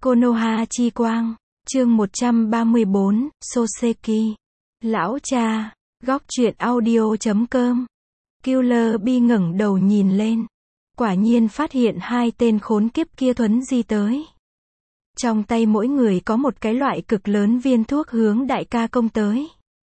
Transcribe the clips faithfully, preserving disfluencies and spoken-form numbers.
Konoha chi quang, chương một trăm ba mươi bốn, Soseki. Lão cha, góc truyện audio chấm com. Killer Bee ngẩng đầu nhìn lên. Quả nhiên phát hiện hai tên khốn kiếp kia thuấn di tới. Trong tay mỗi người có một cái loại cực lớn viên thuốc hướng đại ca công tới.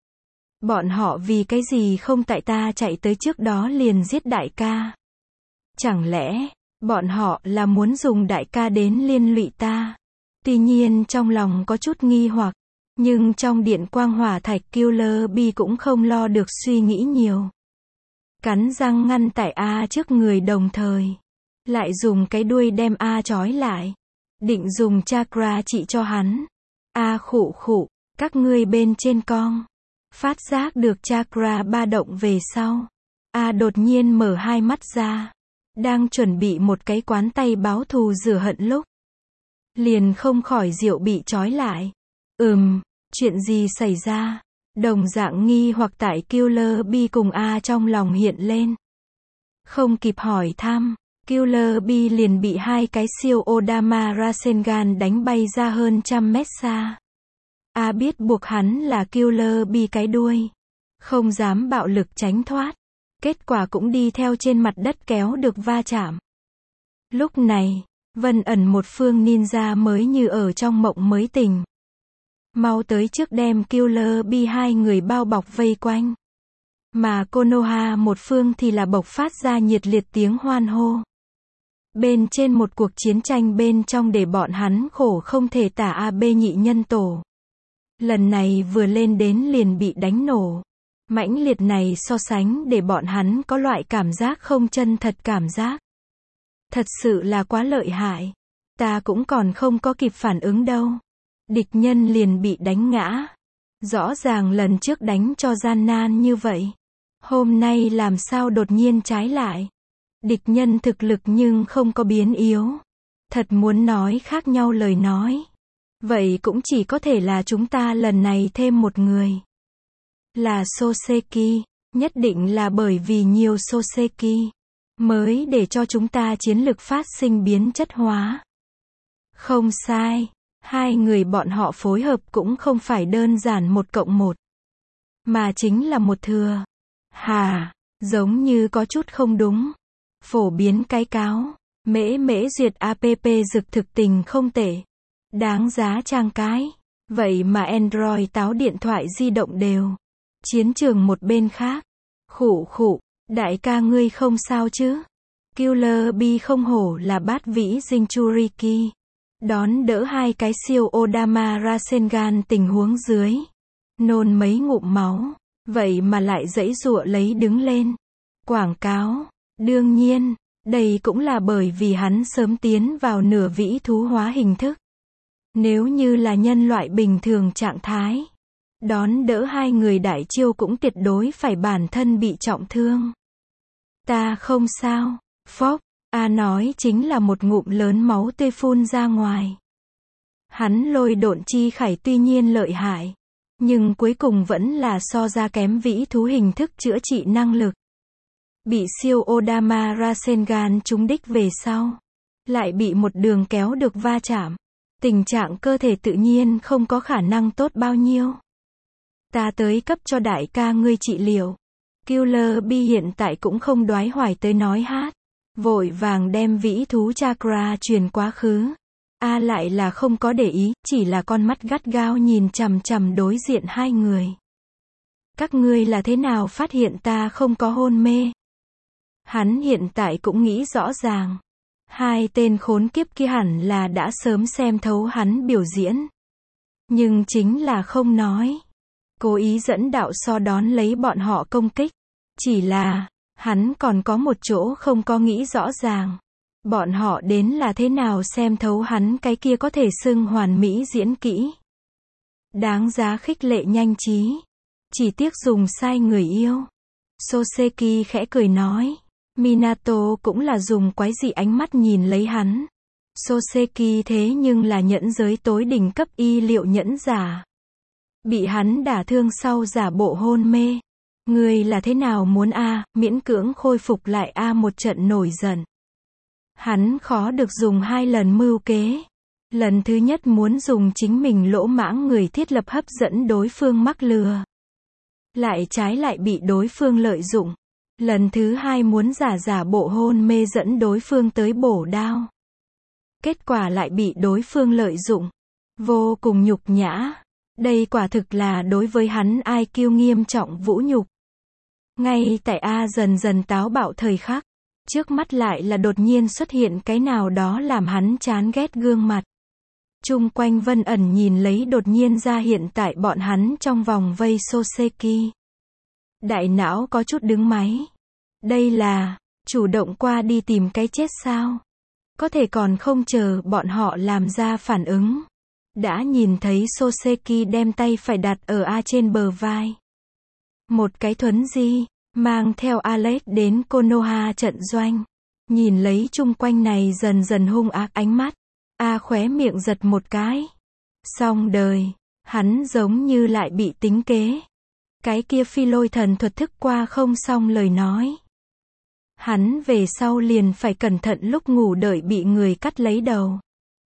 Bọn họ vì cái gì không tại ta chạy tới trước đó liền giết đại ca? Chẳng lẽ, bọn họ là muốn dùng đại ca đến liên lụy ta? Tuy nhiên trong lòng có chút nghi hoặc, nhưng trong điện quang hỏa thạch Killer Bee cũng không lo được suy nghĩ nhiều. Cắn răng ngăn tại A trước người đồng thời. Lại dùng cái đuôi đem A trói lại. Định dùng chakra trị cho hắn. A khụ khụ, các ngươi bên trên cong. Phát giác được chakra ba động về sau. A đột nhiên mở hai mắt ra. Đang chuẩn bị một cái quán tay báo thù rửa hận lúc. Liền không khỏi rượu bị trói lại. Ừm, chuyện gì xảy ra? Đồng dạng nghi hoặc tại Killer Bee cùng A trong lòng hiện lên. Không kịp hỏi thăm, Killer Bee liền bị hai cái siêu Odama Rasengan đánh bay ra hơn trăm mét xa. A biết buộc hắn là Killer Bee cái đuôi. Không dám bạo lực tránh thoát. Kết quả cũng đi theo trên mặt đất kéo được va chạm. Lúc này, Vân ẩn một phương ninja mới như ở trong mộng mới tỉnh. Mau tới trước đem Killer Bee hai người bao bọc vây quanh. Mà Konoha một phương thì là bộc phát ra nhiệt liệt tiếng hoan hô. Bên trên một cuộc chiến tranh bên trong để bọn hắn khổ không thể tả A B nhị nhân tổ. Lần này vừa lên đến liền bị đánh nổ. Mãnh liệt này so sánh để bọn hắn có loại cảm giác không chân thật cảm giác. Thật sự là quá lợi hại. Ta cũng còn không có kịp phản ứng đâu. Địch nhân liền bị đánh ngã. Rõ ràng lần trước đánh cho gian nan như vậy. Hôm nay làm sao đột nhiên trái lại. Địch nhân thực lực nhưng không có biến yếu. Thật muốn nói khác nhau lời nói. Vậy cũng chỉ có thể là chúng ta lần này thêm một người. Là Soseki. Nhất định là bởi vì nhiều Soseki. Mới để cho chúng ta chiến lực phát sinh biến chất hóa. Không sai. Hai người bọn họ phối hợp cũng không phải đơn giản một cộng một. Mà chính là một thừa. Hà, giống như có chút không đúng. Phổ biến cái cáo. Mễ mễ duyệt app dực thực tình không tệ. Đáng giá trang cái. Vậy mà Android táo điện thoại di động đều. Chiến trường một bên khác. Khụ khụ, đại ca ngươi không sao chứ? Killer Bee không hổ là bát vĩ Jinchuriki. Đón đỡ hai cái siêu Odama Rasengan tình huống dưới. Nôn mấy ngụm máu. Vậy mà lại giãy giụa lấy đứng lên. Quảng cáo. Đương nhiên, đây cũng là bởi vì hắn sớm tiến vào nửa vĩ thú hóa hình thức. Nếu như là nhân loại bình thường trạng thái. Đón đỡ hai người đại chiêu cũng tuyệt đối phải bản thân bị trọng thương. Ta không sao. Phốc. A nói chính là một ngụm lớn máu tươi phun ra ngoài. Hắn lôi độn chi khải tuy nhiên lợi hại. Nhưng cuối cùng vẫn là so ra kém vĩ thú hình thức chữa trị năng lực. Bị siêu Odama Rasengan trúng đích về sau. Lại bị một đường kéo được va chạm. Tình trạng cơ thể tự nhiên không có khả năng tốt bao nhiêu. Ta tới cấp cho đại ca ngươi trị liệu. Killer Bee hiện tại cũng không đoái hoài tới nói hát. Vội vàng đem vĩ thú chakra truyền quá khứ. A lại là không có để ý, chỉ là con mắt gắt gao nhìn chằm chằm đối diện hai người. Các ngươi là thế nào phát hiện ta không có hôn mê? Hắn hiện tại cũng nghĩ rõ ràng. Hai tên khốn kiếp kia hẳn là đã sớm xem thấu hắn biểu diễn. Nhưng chính là không nói. Cố ý dẫn đạo so đón lấy bọn họ công kích. Chỉ là, hắn còn có một chỗ không có nghĩ rõ ràng. Bọn họ đến là thế nào xem thấu hắn cái kia có thể xưng hoàn mỹ diễn kỹ. Đáng giá khích lệ nhanh trí. Chỉ tiếc dùng sai người yêu. Soseki khẽ cười nói. Minato cũng là dùng quái dị ánh mắt nhìn lấy hắn. Soseki thế nhưng là nhẫn giới tối đỉnh cấp y liệu nhẫn giả. Bị hắn đả thương sau giả bộ hôn mê. Người là thế nào muốn A, miễn cưỡng khôi phục lại A một trận nổi giận. Hắn khó được dùng hai lần mưu kế. Lần thứ nhất muốn dùng chính mình lỗ mãng người thiết lập hấp dẫn đối phương mắc lừa. Lại trái lại bị đối phương lợi dụng. Lần thứ hai muốn giả giả bộ hôn mê dẫn đối phương tới bổ đao. Kết quả lại bị đối phương lợi dụng. Vô cùng nhục nhã. Đây quả thực là đối với hắn i kiu nghiêm trọng vũ nhục. Ngay tại A dần dần táo bạo thời khắc, trước mắt lại là đột nhiên xuất hiện cái nào đó làm hắn chán ghét gương mặt. Chung quanh Vân ẩn nhìn lấy đột nhiên ra hiện tại bọn hắn trong vòng vây Soseki. Đại não có chút đứng máy. Đây là, chủ động qua đi tìm cái chết sao? Có thể còn không chờ bọn họ làm ra phản ứng. Đã nhìn thấy Soseki đem tay phải đặt ở A trên bờ vai. Một cái thuấn di, mang theo Alex đến Konoha trận doanh. Nhìn lấy chung quanh này dần dần hung ác ánh mắt. A khóe miệng giật một cái. Xong đời, hắn giống như lại bị tính kế. Cái kia phi lôi thần thuật thức qua không xong lời nói. Hắn về sau liền phải cẩn thận lúc ngủ đợi bị người cắt lấy đầu.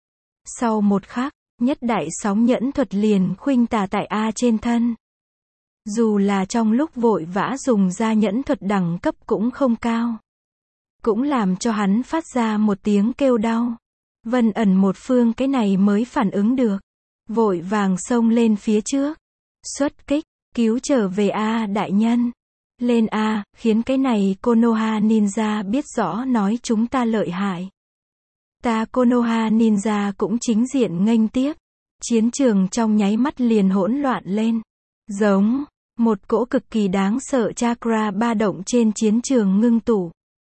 Sau một khắc, nhất đại sóng nhẫn thuật liền khuynh tà tại A trên thân. Dù là trong lúc vội vã dùng ra nhẫn thuật đẳng cấp cũng không cao. Cũng làm cho hắn phát ra một tiếng kêu đau. Vân ẩn một phương cái này mới phản ứng được. Vội vàng xông lên phía trước. Xuất kích, cứu trở về A đại nhân. Lên A, khiến cái này Konoha Ninja biết rõ nói chúng ta lợi hại. Ta Konoha Ninja cũng chính diện nghênh tiếp. Chiến trường trong nháy mắt liền hỗn loạn lên. Giống, một cỗ cực kỳ đáng sợ chakra ba động trên chiến trường ngưng tụ.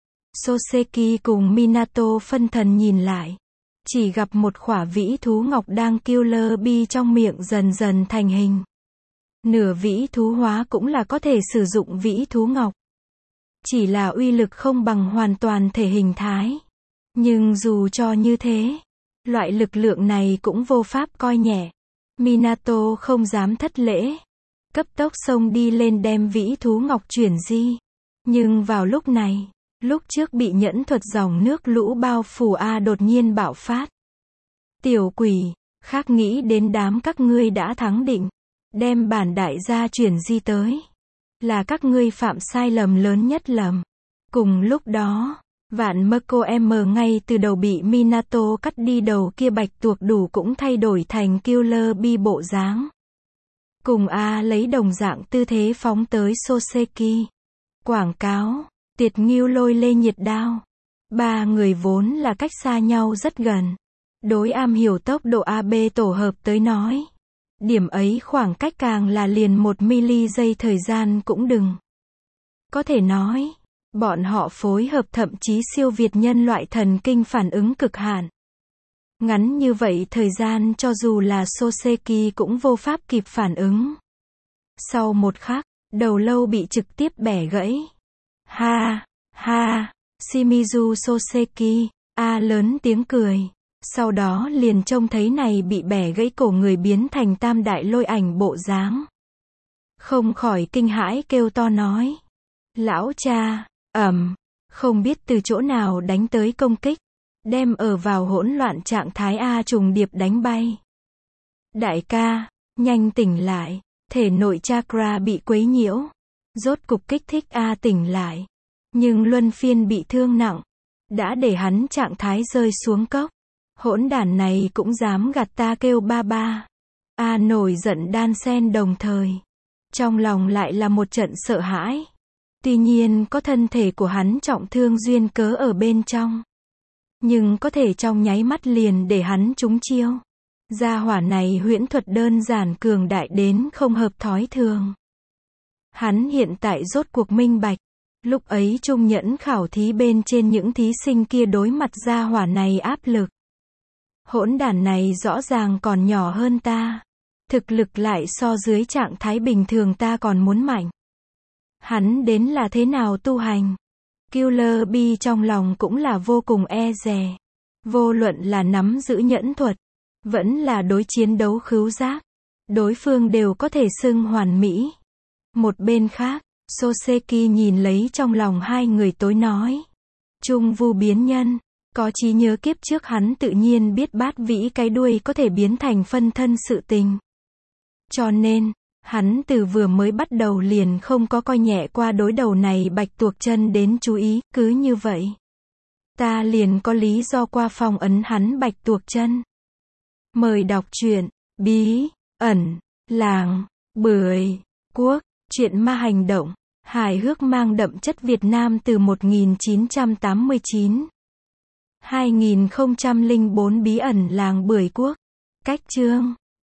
Soseki cùng Minato phân thần nhìn lại. Chỉ gặp một khỏa vĩ thú ngọc đang Killer Bee trong miệng dần dần thành hình. Nửa vĩ thú hóa cũng là có thể sử dụng vĩ thú ngọc. Chỉ là uy lực không bằng hoàn toàn thể hình thái. Nhưng dù cho như thế, loại lực lượng này cũng vô pháp coi nhẹ. Minato không dám thất lễ. Cấp tốc xông đi lên đem vĩ thú ngọc chuyển di. Nhưng vào lúc này, lúc trước bị nhẫn thuật dòng nước lũ bao phủ A đột nhiên bạo phát. Tiểu quỷ, khác nghĩ đến đám các ngươi đã thắng định. Đem bản đại gia chuyển di tới. Là các ngươi phạm sai lầm lớn nhất lầm. Cùng lúc đó, vạn Mako M ngay từ đầu bị Minato cắt đi đầu kia bạch tuộc đủ cũng thay đổi thành Killer Bee bộ dáng. Cùng A lấy đồng dạng tư thế phóng tới Soseki. Quảng cáo, Tiệt Ngưu lôi lê nhiệt đao. Ba người vốn là cách xa nhau rất gần. Đối am hiểu tốc độ a bê tổ hợp tới nói. Điểm ấy khoảng cách càng là liền một mili giây thời gian cũng đừng. Có thể nói, bọn họ phối hợp thậm chí siêu việt nhân loại thần kinh phản ứng cực hạn. Ngắn như vậy thời gian cho dù là Soseki cũng vô pháp kịp phản ứng. Sau một khắc, đầu lâu bị trực tiếp bẻ gãy. Ha, ha, Shimizu Soseki, A lớn tiếng cười. Sau đó liền trông thấy này bị bẻ gãy cổ người biến thành tam đại lôi ảnh bộ dáng. Không khỏi kinh hãi kêu to nói. Lão cha, ầm, không biết từ chỗ nào đánh tới công kích. Đem ở vào hỗn loạn trạng thái A trùng điệp đánh bay. Đại ca, nhanh tỉnh lại, thể nội chakra bị quấy nhiễu. Rốt cục kích thích A tỉnh lại. Nhưng luân phiên bị thương nặng. Đã để hắn trạng thái rơi xuống cốc. Hỗn đản này cũng dám gạt ta kêu ba ba. A nổi giận đan xen đồng thời. Trong lòng lại là một trận sợ hãi. Tuy nhiên có thân thể của hắn trọng thương duyên cớ ở bên trong. Nhưng có thể trong nháy mắt liền để hắn trúng chiêu. Gia hỏa này huyễn thuật đơn giản cường đại đến không hợp thói thường. Hắn hiện tại rốt cuộc minh bạch. Lúc ấy trung nhẫn khảo thí bên trên những thí sinh kia đối mặt gia hỏa này áp lực. Hỗn đản này rõ ràng còn nhỏ hơn ta. Thực lực lại so dưới trạng thái bình thường ta còn muốn mạnh. Hắn đến là thế nào tu hành? Killer Bee trong lòng cũng là vô cùng e dè. Vô luận là nắm giữ nhẫn thuật, vẫn là đối chiến đấu khứu giác. Đối phương đều có thể xưng hoàn mỹ. Một bên khác, Soseki nhìn lấy trong lòng hai người tối nói. Trung vu biến nhân, Có trí nhớ kiếp trước hắn tự nhiên biết bát vĩ cái đuôi có thể biến thành phân thân sự tình. Cho nên, hắn từ vừa mới bắt đầu liền không có coi nhẹ qua đối đầu này Bạch Tuộc Chân đến chú ý, cứ như vậy. Ta liền có lý do qua phong ấn hắn Bạch Tuộc Chân. Mời đọc truyện, bí, ẩn, làng, bưởi, quốc, truyện ma hành động, hài hước mang đậm chất Việt Nam từ một nghìn chín trăm tám mươi chín. hai nghìn không trăm lẻ bốn bí ẩn làng bưởi quốc. Cách chương.